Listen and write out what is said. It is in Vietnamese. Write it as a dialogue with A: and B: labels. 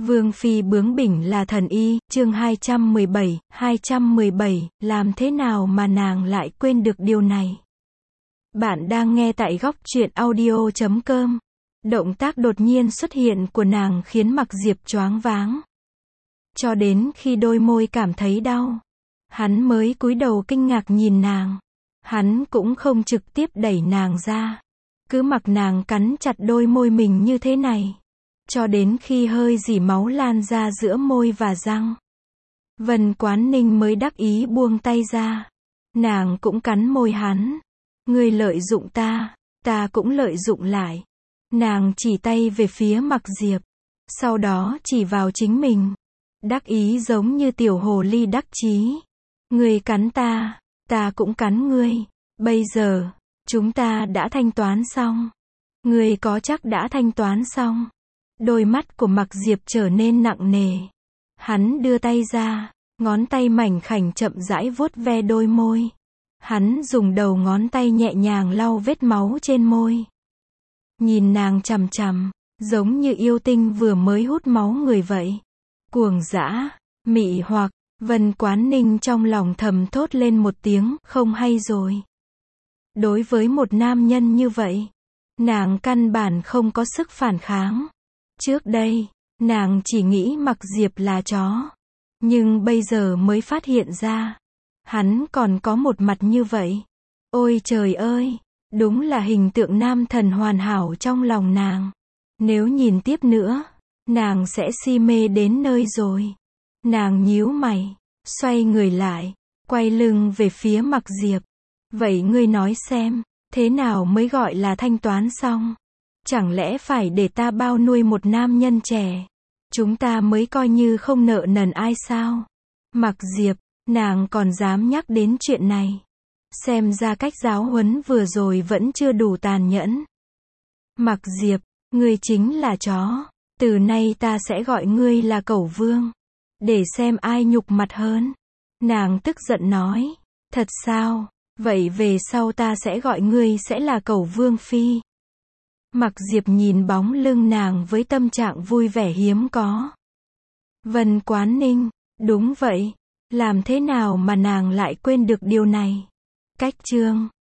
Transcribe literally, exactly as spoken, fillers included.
A: Vương phi bướng bỉnh là thần y, chương hai trăm mười bảy, hai trăm mười bảy, làm thế nào mà nàng lại quên được điều này? Bạn đang nghe tại góc truyện audio chấm com. Động tác đột nhiên xuất hiện của nàng khiến Mặc Diệp choáng váng. Cho đến khi đôi môi cảm thấy đau, hắn mới cúi đầu kinh ngạc nhìn nàng. Hắn cũng không trực tiếp đẩy nàng ra, cứ mặc nàng cắn chặt đôi môi mình như thế này, cho đến khi hơi dỉ máu lan ra giữa môi và răng. Vân Quán Ninh mới đắc ý buông tay ra. Nàng cũng cắn môi hắn. Ngươi lợi dụng ta, ta cũng lợi dụng lại. Nàng chỉ tay về phía Mặc Diệp, sau đó chỉ vào chính mình, đắc ý giống như tiểu hồ ly đắc chí. Ngươi cắn ta, ta cũng cắn ngươi. Bây giờ, chúng ta đã thanh toán xong. Ngươi có chắc đã thanh toán xong? Đôi mắt của Mặc Diệp trở nên nặng nề. Hắn đưa tay ra, ngón tay mảnh khảnh chậm rãi vuốt ve đôi môi. Hắn dùng đầu ngón tay nhẹ nhàng lau vết máu trên môi. Nhìn nàng chằm chằm, giống như yêu tinh vừa mới hút máu người vậy. Cuồng dã, mị hoặc, Vân Quán Ninh trong lòng thầm thốt lên một tiếng, không hay rồi. Đối với một nam nhân như vậy, nàng căn bản không có sức phản kháng. Trước đây, nàng chỉ nghĩ Mặc Diệp là chó. Nhưng bây giờ mới phát hiện ra, hắn còn có một mặt như vậy. Ôi trời ơi, đúng là hình tượng nam thần hoàn hảo trong lòng nàng. Nếu nhìn tiếp nữa, nàng sẽ si mê đến nơi rồi. Nàng nhíu mày, xoay người lại, quay lưng về phía Mặc Diệp. Vậy ngươi nói xem, thế nào mới gọi là thanh toán xong? Chẳng lẽ phải để ta bao nuôi một nam nhân trẻ, chúng ta mới coi như không nợ nần ai sao? Mặc Diệp, nàng còn dám nhắc đến chuyện này. Xem ra cách giáo huấn vừa rồi vẫn chưa đủ tàn nhẫn. Mặc Diệp, ngươi chính là chó. Từ nay ta sẽ gọi ngươi là Cẩu Vương, để xem ai nhục mặt hơn. Nàng tức giận nói. Thật sao? Vậy về sau ta sẽ gọi ngươi sẽ là Cẩu Vương Phi. Mặc Diệp nhìn bóng lưng nàng với tâm trạng vui vẻ hiếm có. Vân Quán Ninh, đúng vậy, làm thế nào mà nàng lại quên được điều này? Cách chương